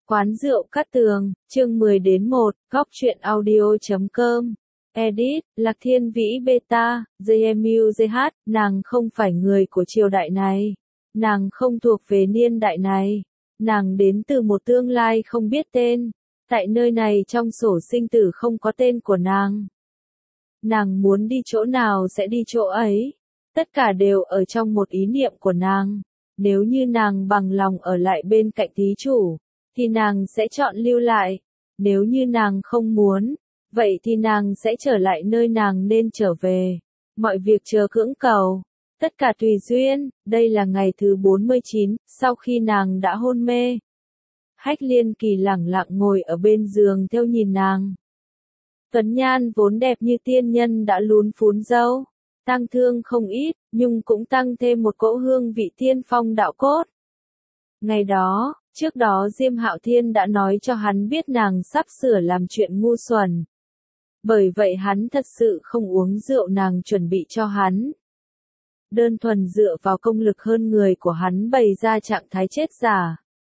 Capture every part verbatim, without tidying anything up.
Quán rượu Cát Tường, chương mười đến một, góc truyện audio chấm com. Edit, Lạc Thiên Vĩ Beta, gi em u giê hát, nàng không phải người của triều đại này. Nàng không thuộc về niên đại này. Nàng đến từ một tương lai không biết tên. Tại nơi này trong sổ sinh tử không có tên của nàng. Nàng muốn đi chỗ nào sẽ đi chỗ ấy. Tất cả đều ở trong một ý niệm của nàng. Nếu như nàng bằng lòng ở lại bên cạnh thí chủ, thì nàng sẽ chọn lưu lại. Nếu như nàng không muốn, vậy thì nàng sẽ trở lại nơi nàng nên trở về. Mọi việc chờ cưỡng cầu. Tất cả tùy duyên. Đây là ngày thứ bốn mươi chín, sau khi nàng đã hôn mê. Hách Liên Kỳ lẳng lặng ngồi ở bên giường theo nhìn nàng. Tuấn nhan vốn đẹp như tiên nhân đã lún phún râu. Tăng thương không ít, nhưng cũng tăng thêm một cỗ hương vị tiên phong đạo cốt. Ngày đó, trước đó Diêm Hạo Thiên đã nói cho hắn biết nàng sắp sửa làm chuyện ngu xuẩn. Bởi vậy hắn thật sự không uống rượu nàng chuẩn bị cho hắn. Đơn thuần dựa vào công lực hơn người của hắn bày ra trạng thái chết giả.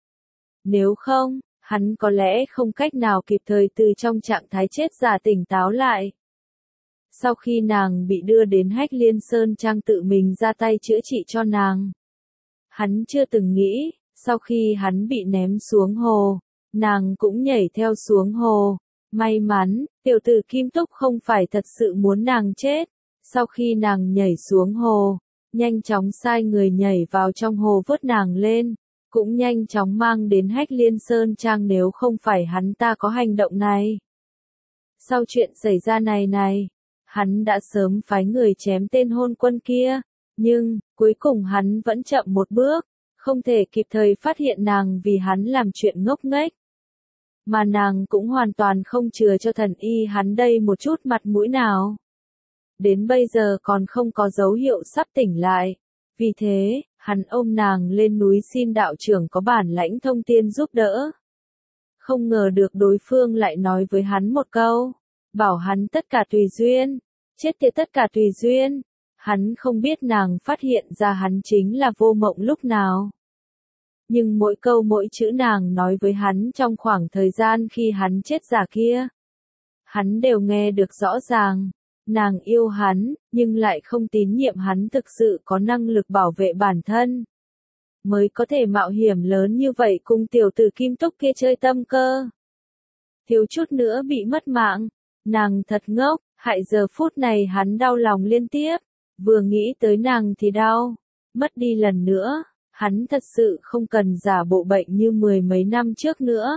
Nếu không, hắn có lẽ không cách nào kịp thời từ trong trạng thái chết giả tỉnh táo lại. Sau khi nàng bị đưa đến Hách Liên Sơn Trang tự mình ra tay chữa trị cho nàng. Hắn chưa từng nghĩ, sau khi hắn bị ném xuống hồ, nàng cũng nhảy theo xuống hồ. May mắn, tiểu tử Kim Túc không phải thật sự muốn nàng chết. Sau khi nàng nhảy xuống hồ, nhanh chóng sai người nhảy vào trong hồ vớt nàng lên, cũng nhanh chóng mang đến Hách Liên Sơn Trang nếu không phải hắn ta có hành động này. Sau chuyện xảy ra này này, hắn đã sớm phái người chém tên hôn quân kia, nhưng, cuối cùng hắn vẫn chậm một bước, không thể kịp thời phát hiện nàng vì hắn làm chuyện ngốc nghếch. Mà nàng cũng hoàn toàn không chừa cho thần y hắn đây một chút mặt mũi nào. Đến bây giờ còn không có dấu hiệu sắp tỉnh lại. Vì thế, hắn ôm nàng lên núi xin đạo trưởng có bản lãnh thông tiên giúp đỡ. Không ngờ được đối phương lại nói với hắn một câu, bảo hắn tất cả tùy duyên. Chết tiệt tất cả tùy duyên. Hắn không biết nàng phát hiện ra hắn chính là Vô Mộng lúc nào. Nhưng mỗi câu mỗi chữ nàng nói với hắn trong khoảng thời gian khi hắn chết giả kia, hắn đều nghe được rõ ràng. Nàng yêu hắn, nhưng lại không tín nhiệm hắn thực sự có năng lực bảo vệ bản thân. Mới có thể mạo hiểm lớn như vậy cùng tiểu tử Kim Túc kia chơi tâm cơ. Thiếu chút nữa bị mất mạng. Nàng thật ngốc, hại giờ phút này hắn đau lòng liên tiếp. Vừa nghĩ tới nàng thì đau. Mất đi lần nữa, hắn thật sự không cần giả bộ bệnh như mười mấy năm trước nữa.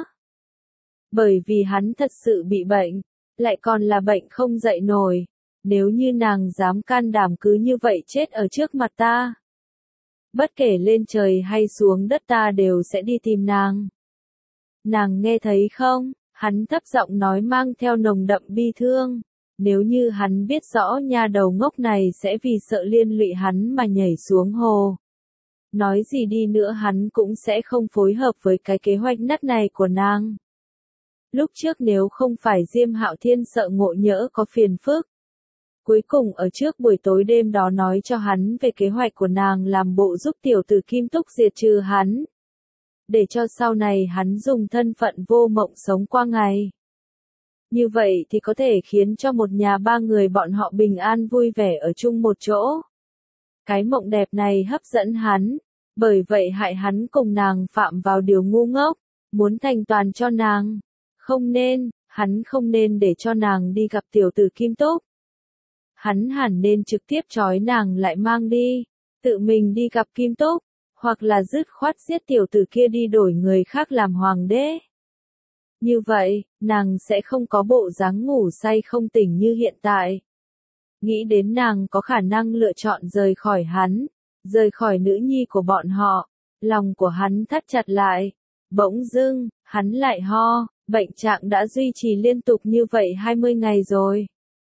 Bởi vì hắn thật sự bị bệnh, lại còn là bệnh không dậy nổi. Nếu như nàng dám can đảm cứ như vậy chết ở trước mặt ta, bất kể lên trời hay xuống đất ta đều sẽ đi tìm nàng. Nàng nghe thấy không? Hắn thấp giọng nói mang theo nồng đậm bi thương. Nếu như hắn biết rõ nha đầu ngốc này sẽ vì sợ liên lụy hắn mà nhảy xuống hồ. Nói gì đi nữa hắn cũng sẽ không phối hợp với cái kế hoạch nát này của nàng. Lúc trước nếu không phải Diêm Hạo Thiên sợ ngộ nhỡ có phiền phức. Cuối cùng ở trước buổi tối đêm đó nói cho hắn về kế hoạch của nàng làm bộ giúp tiểu tử Kim Túc diệt trừ hắn. Để cho sau này hắn dùng thân phận Vô Mộng sống qua ngày. Như vậy thì có thể khiến cho một nhà ba người bọn họ bình an vui vẻ ở chung một chỗ. Cái mộng đẹp này hấp dẫn hắn, bởi vậy hại hắn cùng nàng phạm vào điều ngu ngốc, muốn thành toàn cho nàng. Không nên, hắn không nên để cho nàng đi gặp tiểu tử Kim Túc. Hắn hẳn nên trực tiếp trói nàng lại mang đi, tự mình đi gặp Kim Túc, hoặc là dứt khoát giết tiểu tử kia đi đổi người khác làm hoàng đế. Như vậy, nàng sẽ không có bộ dáng ngủ say không tỉnh như hiện tại. Nghĩ đến nàng có khả năng lựa chọn rời khỏi hắn, rời khỏi nữ nhi của bọn họ, lòng của hắn thắt chặt lại. Bỗng dưng, hắn lại ho, bệnh trạng đã duy trì liên tục như vậy hai mươi ngày rồi.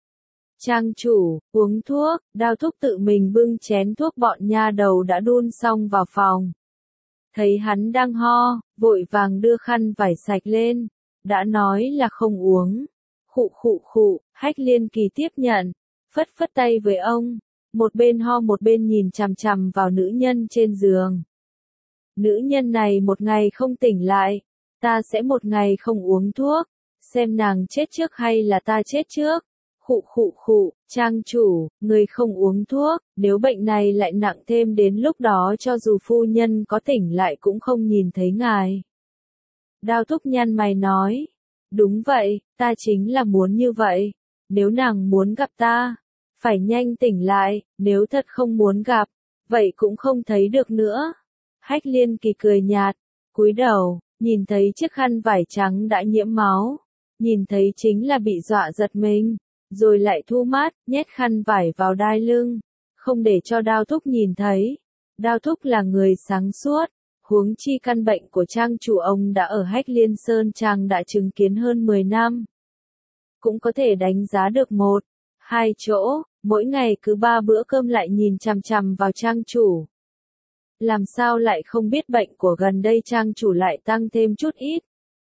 Trang chủ, uống thuốc, Đao Thúc tự mình bưng chén thuốc bọn nha đầu đã đun xong vào phòng. Thấy hắn đang ho, vội vàng đưa khăn vải sạch lên, đã nói là không uống. Khụ khụ khụ, Hách Liên Kỳ tiếp nhận, phất phất tay với ông, một bên ho một bên nhìn chằm chằm vào nữ nhân trên giường. Nữ nhân này một ngày không tỉnh lại, Ta sẽ một ngày không uống thuốc, xem nàng chết trước hay là ta chết trước. Khụ khụ khụ, trang chủ, người không uống thuốc, nếu bệnh này lại nặng thêm đến lúc đó cho dù phu nhân có tỉnh lại cũng không nhìn thấy ngài. Đao thúc nhăn mày nói, đúng vậy, ta chính là muốn như vậy, nếu nàng muốn gặp ta, phải nhanh tỉnh lại, nếu thật không muốn gặp, vậy cũng không thấy được nữa. Hách Liên Kỳ cười nhạt, cúi đầu, nhìn thấy chiếc khăn vải trắng đã nhiễm máu, nhìn thấy chính là bị dọa giật mình, rồi lại thu mát, nhét khăn vải vào đai lưng, không để cho Đao thúc nhìn thấy. Đao thúc là người sáng suốt, huống chi căn bệnh của trang chủ ông đã ở Hách Liên Sơn Trang đã chứng kiến hơn mười năm. Cũng có thể đánh giá được một, hai chỗ, mỗi ngày cứ ba bữa cơm lại nhìn chằm chằm vào trang chủ. Làm sao lại không biết bệnh của gần đây trang chủ lại tăng thêm chút ít.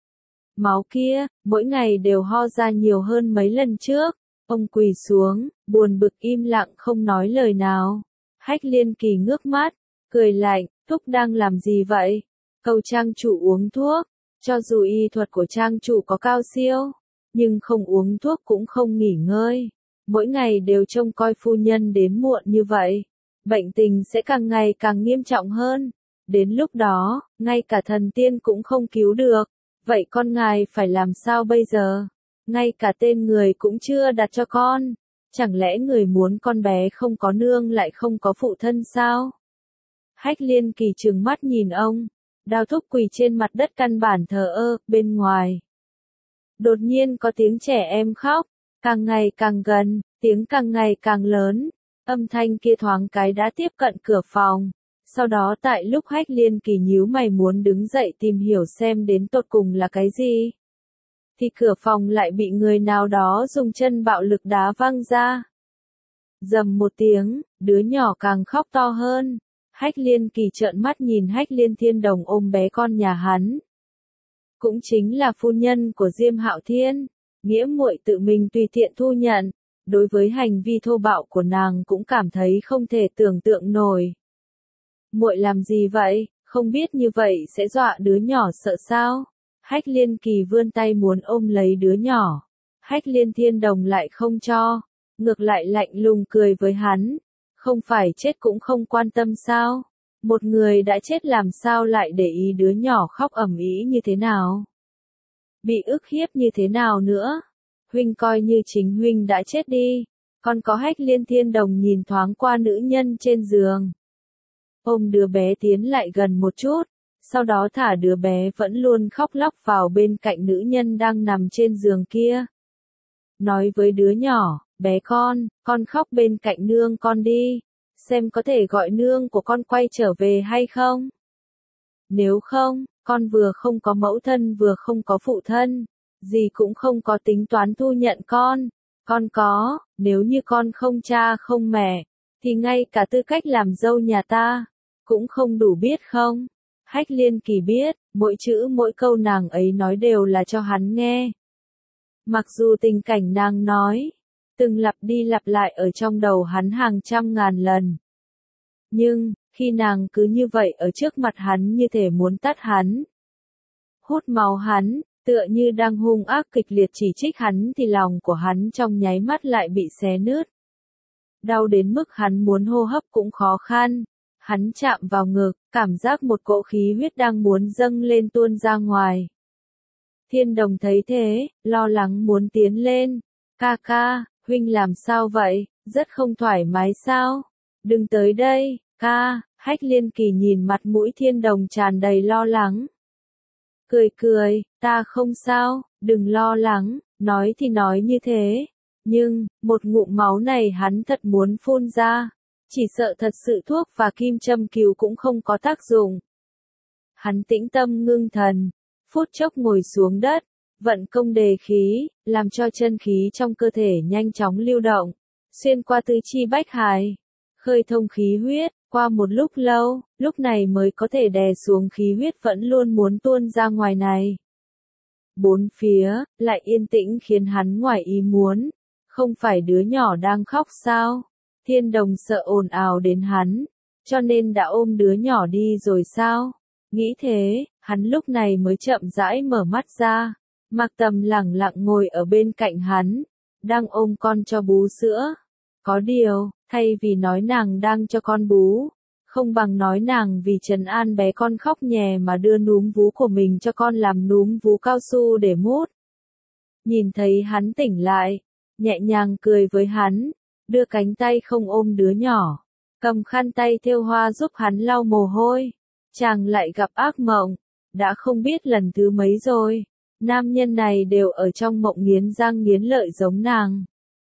Máu kia, mỗi ngày đều ho ra nhiều hơn mấy lần trước. Ông quỳ xuống, buồn bực im lặng không nói lời nào. Hách Liên Kỳ ngước mắt, cười lạnh, thúc đang làm gì vậy? Cầu trang chủ uống thuốc, cho dù y thuật của trang chủ có cao siêu, nhưng không uống thuốc cũng không nghỉ ngơi. Mỗi ngày đều trông coi phu nhân đến muộn như vậy. Bệnh tình sẽ càng ngày càng nghiêm trọng hơn. Đến lúc đó, ngay cả thần tiên cũng không cứu được. Vậy con ngài phải làm sao bây giờ? Ngay cả tên người cũng chưa đặt cho con. Chẳng lẽ người muốn con bé không có nương lại không có phụ thân sao? Hách Liên Kỳ trừng mắt nhìn ông. Đao thúc quỳ trên mặt đất căn bản thờ ơ, bên ngoài. Đột nhiên có tiếng trẻ em khóc. Càng ngày càng gần, tiếng càng ngày càng lớn. Âm thanh kia thoáng cái đã tiếp cận cửa phòng. Sau đó tại lúc Hách Liên Kỳ nhíu mày muốn đứng dậy tìm hiểu xem đến tột cùng là cái gì, thì cửa phòng lại bị người nào đó dùng chân bạo lực đá văng ra. Dầm một tiếng, đứa nhỏ càng khóc to hơn. Hách Liên Kỳ trợn mắt nhìn Hách Liên Thiên Đồng ôm bé con nhà hắn. Cũng chính là phu nhân của Diêm Hạo Thiên, nghĩa muội tự mình tùy tiện thu nhận. Đối với hành vi thô bạo của nàng cũng cảm thấy không thể tưởng tượng nổi. Muội làm gì vậy, không biết như vậy sẽ dọa đứa nhỏ sợ sao? Hách Liên Kỳ vươn tay muốn ôm lấy đứa nhỏ. Hách Liên Thiên Đồng lại không cho, ngược lại lạnh lùng cười với hắn. Không phải chết cũng không quan tâm sao? Một người đã chết làm sao lại để ý đứa nhỏ khóc ầm ĩ như thế nào? Bị ức hiếp như thế nào nữa? Huynh coi như chính huynh đã chết đi. Còn có Hách Liên Thiên Đồng nhìn thoáng qua nữ nhân trên giường. Ôm đứa bé tiến lại gần một chút, sau đó thả đứa bé vẫn luôn khóc lóc vào bên cạnh nữ nhân đang nằm trên giường kia. Nói với đứa nhỏ, bé con, con khóc bên cạnh nương con đi, xem có thể gọi nương của con quay trở về hay không. Nếu không, con vừa không có mẫu thân vừa không có phụ thân, gì cũng không có tính toán thu nhận con. Con có, nếu như con không cha không mẹ, thì ngay cả tư cách làm dâu nhà ta, cũng không đủ biết không? Hách Liên Kỳ biết, mỗi chữ mỗi câu nàng ấy nói đều là cho hắn nghe. Mặc dù tình cảnh nàng nói, từng lặp đi lặp lại ở trong đầu hắn hàng trăm ngàn lần. Nhưng, khi nàng cứ như vậy ở trước mặt hắn như thể muốn tát hắn, hút máu hắn, tựa như đang hung ác kịch liệt chỉ trích hắn thì lòng của hắn trong nháy mắt lại bị xé nứt. Đau đến mức hắn muốn hô hấp cũng khó khăn. Hắn chạm vào ngực, cảm giác một cỗ khí huyết đang muốn dâng lên tuôn ra ngoài. Thiên Đồng thấy thế, lo lắng muốn tiến lên. Ca ca, huynh làm sao vậy, rất không thoải mái sao? Đừng tới đây, ca. Hách Liên Kỳ nhìn mặt mũi Thiên Đồng tràn đầy lo lắng. Cười cười, ta không sao, đừng lo lắng, nói thì nói như thế. Nhưng, một ngụm máu này hắn thật muốn phun ra. Chỉ sợ thật sự thuốc và kim châm cứu cũng không có tác dụng. Hắn tĩnh tâm ngưng thần, phút chốc ngồi xuống đất, vận công đề khí, làm cho chân khí trong cơ thể nhanh chóng lưu động, xuyên qua tứ chi bách hải, khơi thông khí huyết. Qua một lúc lâu, lúc này mới có thể đè xuống khí huyết vẫn luôn muốn tuôn ra ngoài này. Bốn phía, lại yên tĩnh khiến hắn ngoài ý muốn. Không phải đứa nhỏ đang khóc sao? Thiên Đồng sợ ồn ào đến hắn, cho nên đã ôm đứa nhỏ đi rồi sao? Nghĩ thế, hắn Hắn lúc này mới chậm rãi mở mắt ra, Mạc Tầm lẳng lặng ngồi ở bên cạnh hắn, đang ôm con cho bú sữa. Có điều, thay vì nói nàng đang cho con bú, không bằng nói nàng vì trấn an bé con khóc nhè mà đưa núm vú của mình cho con làm núm vú cao su để mút. Nhìn thấy hắn tỉnh lại, nhẹ nhàng cười với hắn, đưa cánh tay không ôm đứa nhỏ, cầm khăn tay thêu hoa giúp hắn lau mồ hôi. Chàng lại gặp ác mộng, đã không biết lần thứ mấy rồi, nam nhân này đều ở trong mộng nghiến răng nghiến lợi giống nàng.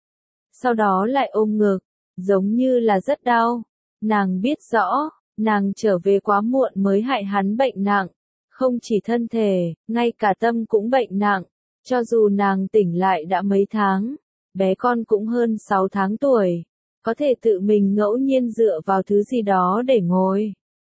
Sau đó lại ôm ngực, giống như là rất đau. Nàng biết rõ, nàng trở về quá muộn mới hại hắn bệnh nặng, không chỉ thân thể, ngay cả tâm cũng bệnh nặng. Cho dù nàng tỉnh lại đã mấy tháng, bé con cũng hơn sáu tháng tuổi, có thể tự mình ngẫu nhiên dựa vào thứ gì đó để ngồi.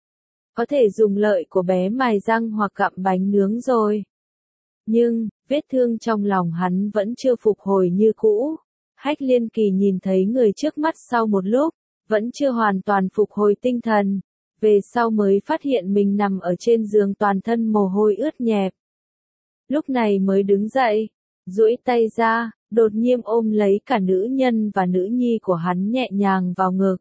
Có thể dùng lợi của bé mài răng hoặc gặm bánh nướng rồi. Nhưng, vết thương trong lòng hắn vẫn chưa phục hồi như cũ. Hách Liên Kỳ nhìn thấy người trước mắt sau một lúc, vẫn chưa hoàn toàn phục hồi tinh thần. Về sau mới phát hiện mình nằm ở trên giường toàn thân mồ hôi ướt nhẹp. Lúc này mới đứng dậy, duỗi tay ra, đột nhiên ôm lấy cả nữ nhân và nữ nhi của hắn nhẹ nhàng vào ngực.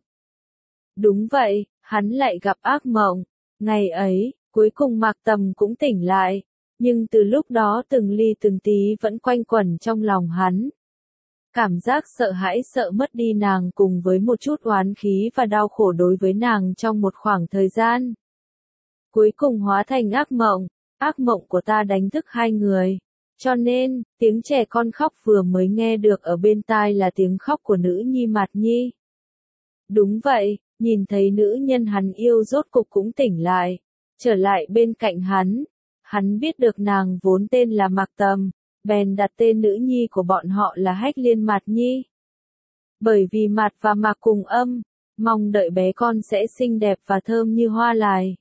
Đúng vậy, hắn lại gặp ác mộng. Ngày ấy, cuối cùng Mạc Tầm cũng tỉnh lại, nhưng từ lúc đó từng ly từng tí vẫn quanh quẩn trong lòng hắn. Cảm giác sợ hãi sợ mất đi nàng cùng với một chút oán khí và đau khổ đối với nàng trong một khoảng thời gian. Cuối cùng hóa thành ác mộng, ác mộng của ta đánh thức hai người. Cho nên, tiếng trẻ con khóc vừa mới nghe được ở bên tai là tiếng khóc của nữ nhi Mạt Nhi. Đúng vậy, nhìn thấy nữ nhân hắn yêu rốt cục cũng tỉnh lại, trở lại bên cạnh hắn. Hắn biết được nàng vốn tên là Mạc Tầm, bèn đặt tên nữ nhi của bọn họ là Hách Liên Mạt Nhi. Bởi vì Mạt và Mạc cùng âm, mong đợi bé con sẽ xinh đẹp và thơm như hoa lài.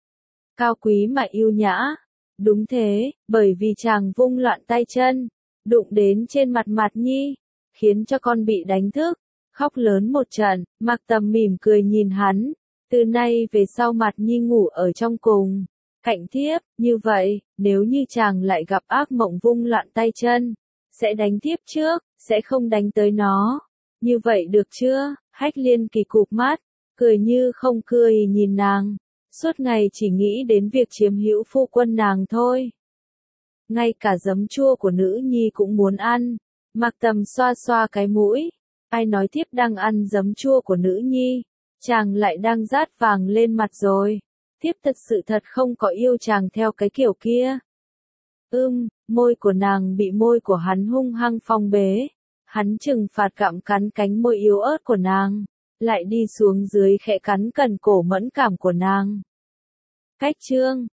Cao quý mà yêu nhã. Đúng thế, bởi vì chàng vung loạn tay chân, đụng đến trên mặt Mạt Nhi, khiến cho con bị đánh thức, khóc lớn một trận. Mạc Tầm mỉm cười nhìn hắn, từ nay về sau Mạt Nhi ngủ ở trong cùng, cạnh thiếp, như vậy, nếu như chàng lại gặp ác mộng vung loạn tay chân, sẽ đánh thiếp trước, sẽ không đánh tới nó. Như vậy được chưa? Hách Liên Kỳ cụp mắt, cười như không cười nhìn nàng. Suốt ngày chỉ nghĩ đến việc chiếm hữu phu quân nàng thôi. Ngay cả giấm chua của nữ nhi cũng muốn ăn. Mạc Tầm xoa xoa cái mũi. Ai nói thiếp đang ăn giấm chua của nữ nhi, chàng lại đang rát vàng lên mặt rồi. Thiếp thật sự thật không có yêu chàng theo cái kiểu kia. Ưm, môi của nàng bị môi của hắn hung hăng phong bế. Hắn trừng phạt gặm cắn cánh môi yếu ớt của nàng, lại đi xuống dưới khẽ cắn cần cổ mẫn cảm của nàng. Cách chương